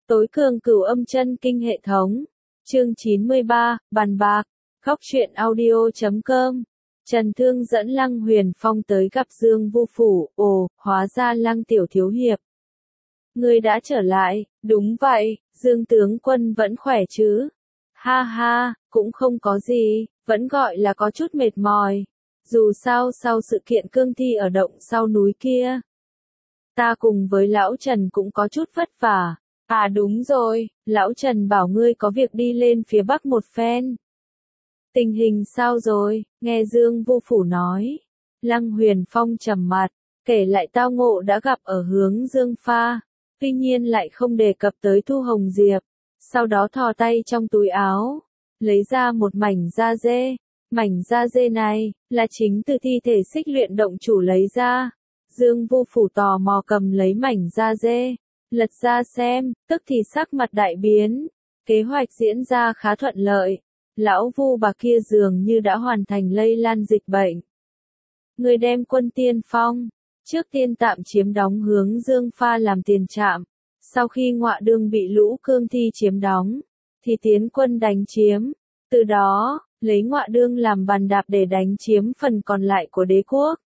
Tối cường cửu âm chân kinh hệ thống. Chương 93, bàn bạc. Góc truyện audio.com. Trần Thương dẫn Lăng Huyền Phong tới gặp Dương Vô Phủ. Ồ, hóa ra Lăng tiểu thiếu hiệp. Ngươi đã trở lại, đúng vậy, Dương tướng quân vẫn khỏe chứ? Ha ha, cũng không có gì, vẫn gọi là có chút mệt mỏi. Dù sao sau sự kiện cương thi ở động sau núi kia, ta cùng với lão Trần cũng có chút vất vả. À đúng rồi, lão Trần bảo ngươi có việc đi lên phía Bắc một phen. Tình hình sao rồi, nghe Dương Vô Phủ nói. Lăng Huyền Phong trầm mặt, kể lại tao ngộ đã gặp ở hướng Dương Pha, tuy nhiên lại không đề cập tới Thu Hồng Diệp. Sau đó thò tay trong túi áo, lấy ra một mảnh da dê. Mảnh da dê này, là chính từ thi thể xích luyện động chủ lấy ra. Dương Vô Phủ tò mò cầm lấy mảnh da dê, lật ra xem, tức thì sắc mặt đại biến. Kế hoạch diễn ra khá thuận lợi. Lão Vu bà kia dường như đã hoàn thành lây lan dịch bệnh. Người đem quân tiên phong, trước tiên tạm chiếm đóng hướng Dương Pha làm tiền trạm. Sau khi Ngọa Đương bị lũ cương thi chiếm đóng, thì tiến quân đánh chiếm. Từ đó, lấy Ngọa Đương làm bàn đạp để đánh chiếm phần còn lại của đế quốc.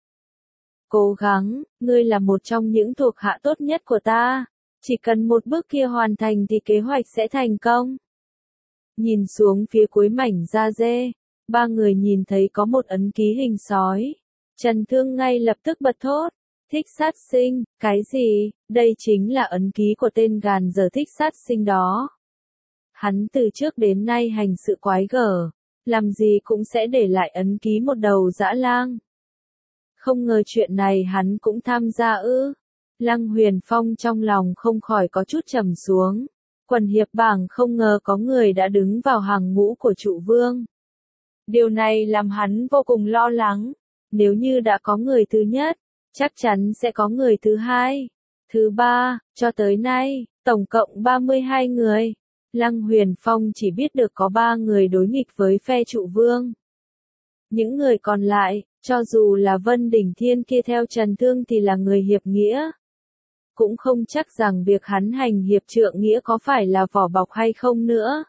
Cố gắng, ngươi là một trong những thuộc hạ tốt nhất của ta. Chỉ cần một bước kia hoàn thành thì kế hoạch sẽ thành công. Nhìn xuống phía cuối mảnh da dê, ba người nhìn thấy có một ấn ký hình sói. Trần Thương ngay lập tức bật thốt. Thích sát sinh, cái gì, đây chính là ấn ký của tên gàn dở thích sát sinh đó. Hắn từ trước đến nay hành sự quái gở, làm gì cũng sẽ để lại ấn ký một đầu dã lang. Không ngờ chuyện này hắn cũng tham gia ư. Lăng Huyền Phong trong lòng không khỏi có chút trầm xuống. Quần hiệp bảng không ngờ có người đã đứng vào hàng ngũ của trụ vương. Điều này làm hắn vô cùng lo lắng. Nếu như đã có người thứ nhất, chắc chắn sẽ có người thứ hai, thứ ba, cho tới nay, tổng cộng 32 người. Lăng Huyền Phong chỉ biết được có 3 người đối nghịch với phe trụ vương. Những người còn lại, cho dù là Vân Đỉnh Thiên kia theo Trần Thương thì là người hiệp nghĩa. Cũng không chắc rằng việc hắn hành hiệp trượng nghĩa có phải là vỏ bọc hay không nữa.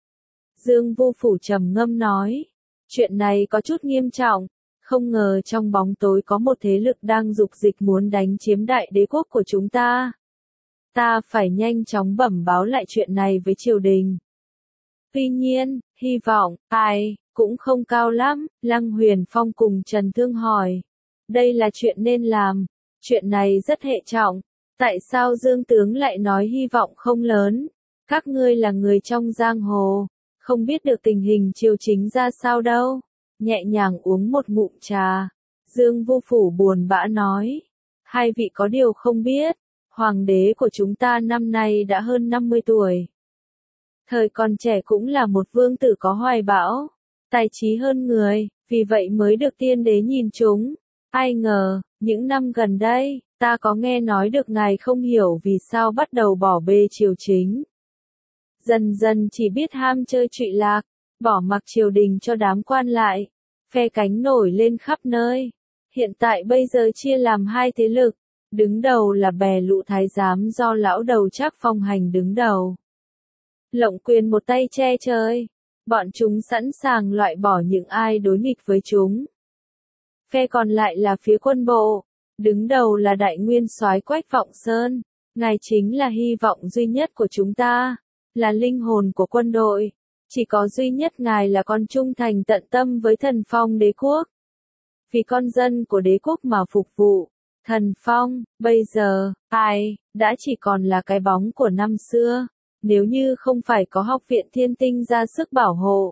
Dương Vô Phủ trầm ngâm nói, chuyện này có chút nghiêm trọng. Không ngờ trong bóng tối có một thế lực đang dục dịch muốn đánh chiếm đại đế quốc của chúng ta. Ta phải nhanh chóng bẩm báo lại chuyện này với triều đình. Tuy nhiên, hy vọng, ai, cũng không cao lắm, Lăng Huyền Phong cùng Trần Thương hỏi. Đây là chuyện nên làm, chuyện này rất hệ trọng, tại sao Dương Tướng lại nói hy vọng không lớn? Các ngươi là người trong giang hồ, không biết được tình hình triều chính ra sao đâu. Nhẹ nhàng uống một ngụm trà, Dương Vô Phủ buồn bã nói. Hai vị có điều không biết, hoàng đế của chúng ta năm nay đã hơn 50 tuổi. Thời còn trẻ cũng là một vương tử có hoài bão, tài trí hơn người, vì vậy mới được tiên đế nhìn chúng. Ai ngờ, những năm gần đây, ta có nghe nói được ngài không hiểu vì sao bắt đầu bỏ bê triều chính. Dần dần chỉ biết ham chơi trụy lạc, bỏ mặc triều đình cho đám quan lại, phe cánh nổi lên khắp nơi. Hiện tại bây giờ chia làm hai thế lực, đứng đầu là bè lũ thái giám do lão đầu Trác Phong hành đứng đầu. Lộng quyền một tay che trời, bọn chúng sẵn sàng loại bỏ những ai đối nghịch với chúng. Phe còn lại là phía quân bộ, đứng đầu là đại nguyên soái Quách Vọng Sơn, ngài chính là hy vọng duy nhất của chúng ta, là linh hồn của quân đội. Chỉ có duy nhất ngài là con trung thành tận tâm với Thần Phong đế quốc. Vì con dân của đế quốc mà phục vụ. Thần Phong, bây giờ, ai, đã chỉ còn là cái bóng của năm xưa. Nếu như không phải có học viện thiên tinh ra sức bảo hộ,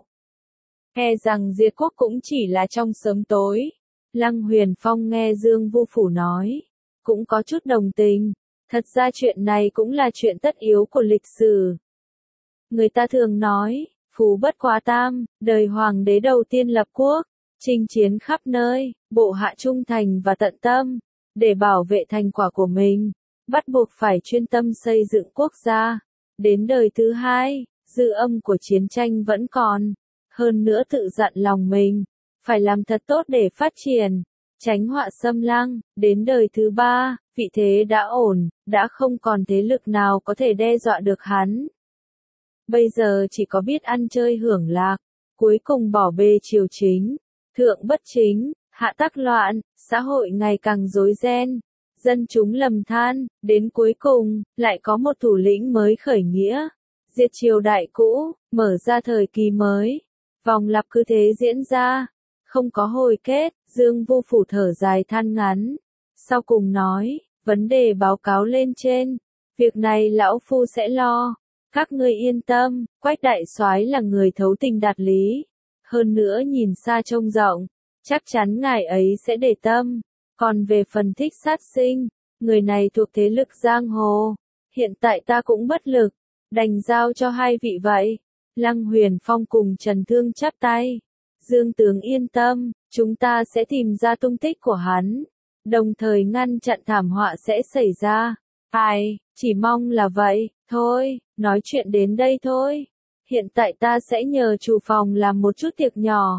e rằng diệt quốc cũng chỉ là trong sớm tối. Lăng Huyền Phong nghe Dương Vô Phủ nói, cũng có chút đồng tình. Thật ra chuyện này cũng là chuyện tất yếu của lịch sử. Người ta thường nói, phú bất quá tam, đời hoàng đế đầu tiên lập quốc, chinh chiến khắp nơi, bộ hạ trung thành và tận tâm, để bảo vệ thành quả của mình, bắt buộc phải chuyên tâm xây dựng quốc gia. Đến đời thứ hai, dư âm của chiến tranh vẫn còn, hơn nữa tự dặn lòng mình, phải làm thật tốt để phát triển, tránh họa xâm lăng, đến đời thứ 3, vị thế đã ổn, đã không còn thế lực nào có thể đe dọa được hắn. Bây giờ chỉ có biết ăn chơi hưởng lạc, cuối cùng bỏ bê triều chính, thượng bất chính, hạ tắc loạn, xã hội ngày càng rối ren, dân chúng lầm than, đến cuối cùng, lại có một thủ lĩnh mới khởi nghĩa, diệt triều đại cũ, mở ra thời kỳ mới, vòng lặp cứ thế diễn ra, không có hồi kết, Dương Vô Phủ thở dài than ngắn, sau cùng nói, vấn đề báo cáo lên trên, việc này lão phu sẽ lo, các ngươi yên tâm, Quách đại soái là người thấu tình đạt lý, hơn nữa nhìn xa trông rộng, chắc chắn ngài ấy sẽ để tâm. Còn về phần Thích Sát Sinh, người này thuộc thế lực giang hồ, hiện tại ta cũng bất lực, đành giao cho hai vị vậy. Lăng Huyền Phong cùng Trần Thương chắp tay. Dương tướng yên tâm, chúng ta sẽ tìm ra tung tích của hắn, đồng thời ngăn chặn thảm họa sẽ xảy ra. Ai, chỉ mong là vậy, thôi, nói chuyện đến đây thôi. Hiện tại ta sẽ nhờ chủ phòng làm một chút tiệc nhỏ.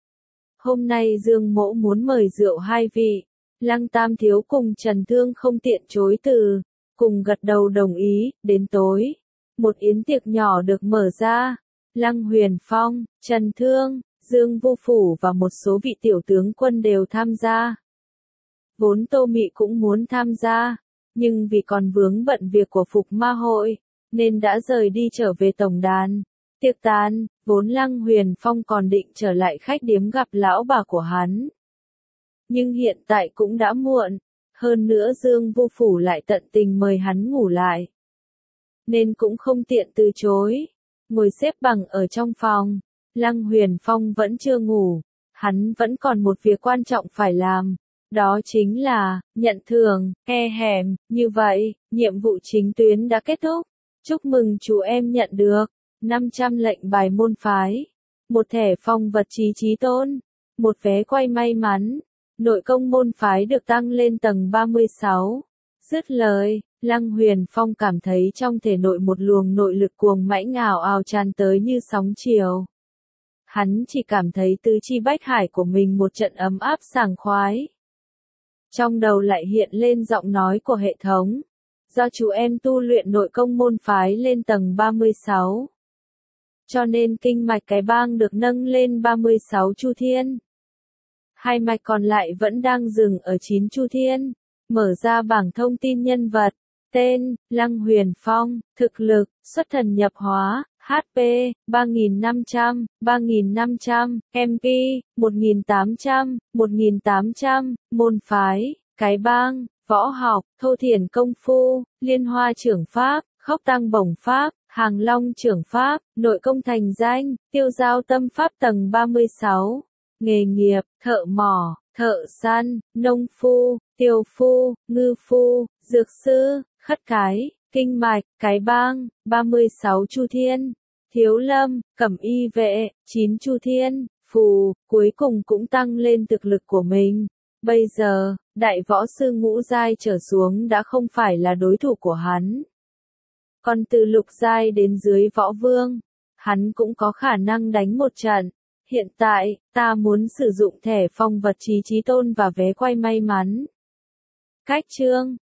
Hôm nay Dương Mỗ muốn mời rượu hai vị. Lăng Tam Thiếu cùng Trần Thương không tiện chối từ, cùng gật đầu đồng ý, đến tối. Một yến tiệc nhỏ được mở ra. Lăng Huyền Phong, Trần Thương, Dương Vô Phủ và một số vị tiểu tướng quân đều tham gia. Vốn Tô Mị cũng muốn tham gia, nhưng vì còn vướng bận việc của Phục Ma Hội, nên đã rời đi trở về tổng đàn. Tiệc tàn, vốn Lăng Huyền Phong còn định trở lại khách điếm gặp lão bà của hắn. Nhưng hiện tại cũng đã muộn, hơn nữa Dương Vô Phủ lại tận tình mời hắn ngủ lại. Nên cũng không tiện từ chối. Ngồi xếp bằng ở trong phòng, Lăng Huyền Phong vẫn chưa ngủ, hắn vẫn còn một việc quan trọng phải làm. Đó chính là, nhận thưởng, hẻm, như vậy, nhiệm vụ chính tuyến đã kết thúc. Chúc mừng chú em nhận được 500 lệnh bài môn phái, một thẻ phong vật chí tôn, một vé quay may mắn, nội công môn phái được tăng lên tầng 36. Dứt lời, Lăng Huyền Phong cảm thấy trong thể nội một luồng nội lực cuồng mãnh ào ào tràn tới như sóng chiều. Hắn chỉ cảm thấy tứ chi bách hải của mình một trận ấm áp sảng khoái. Trong đầu lại hiện lên giọng nói của hệ thống. Do chú em tu luyện nội công môn phái lên tầng 36. Cho nên kinh mạch cái bang được nâng lên 36 chu thiên. Hai mạch còn lại vẫn đang dừng ở 9 chu thiên. Mở ra bảng thông tin nhân vật. Tên, Lăng Huyền Phong, thực lực, xuất thần nhập hóa, HP, 3.500, 3.500, MP, 1.800, môn phái, cái bang, võ học, thô thiển công phu, liên hoa trưởng pháp, khốc tăng bổng pháp, hàng long trưởng pháp, nội công thành danh, tiêu giao tâm pháp tầng 36. Nghề nghiệp, thợ mỏ, thợ săn, nông phu, tiều phu, ngư phu, dược sư, khất cái, kinh mạch, cái bang, 36 chu thiên, thiếu lâm, cẩm y vệ, 9 chu thiên, phù, cuối cùng cũng tăng lên thực lực của mình. Bây giờ, đại võ sư ngũ giai trở xuống đã không phải là đối thủ của hắn. Còn từ lục giai đến dưới võ vương, hắn cũng có khả năng đánh một trận. Hiện tại, ta muốn sử dụng thẻ phong vật chí tôn và vé quay may mắn. Cách chương